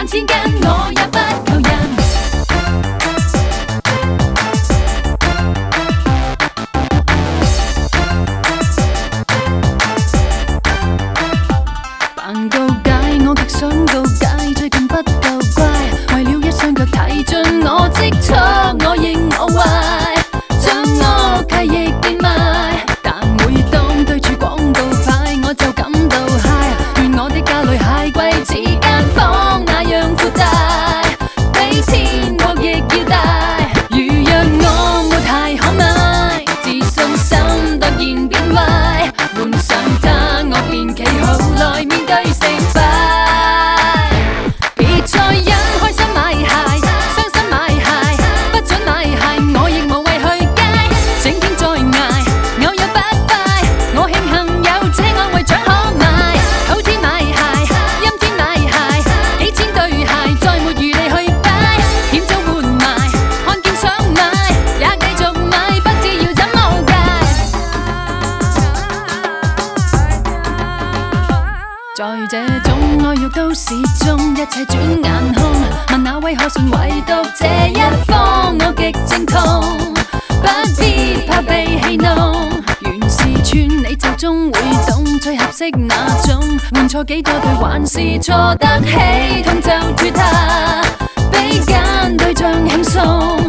萬千斤，我也不求人。扮告解，我極想告解，最近不夠乖，為了一雙腳睇盡我積蓄，我認我壞，將屋契亦變賣。但每當對住廣告牌，我就感到嗨，願我的家裏蟹櫃似間房那樣闊大，比天國亦要大。如若我沒太可愛，自信心突然變壞，換上它我便企好來面對成敗。別再因開心買鞋，傷心買鞋，不准買鞋，我亦無謂去街，整天在捱，偶有不快，我慶幸有這安慰獎可買。好天買鞋，陰天買鞋，幾千對鞋，再沒餘地去擺，險早換賣，看見想買，也繼續買，不知要怎麼解。在這種愛欲都市中，一切轉眼空，問那為何信唯獨這一方，我極正痛，不必怕被戲弄，原是串你就終會懂，最合適那種，換錯幾多對還是錯得起，痛就脫它，比揀對象輕鬆。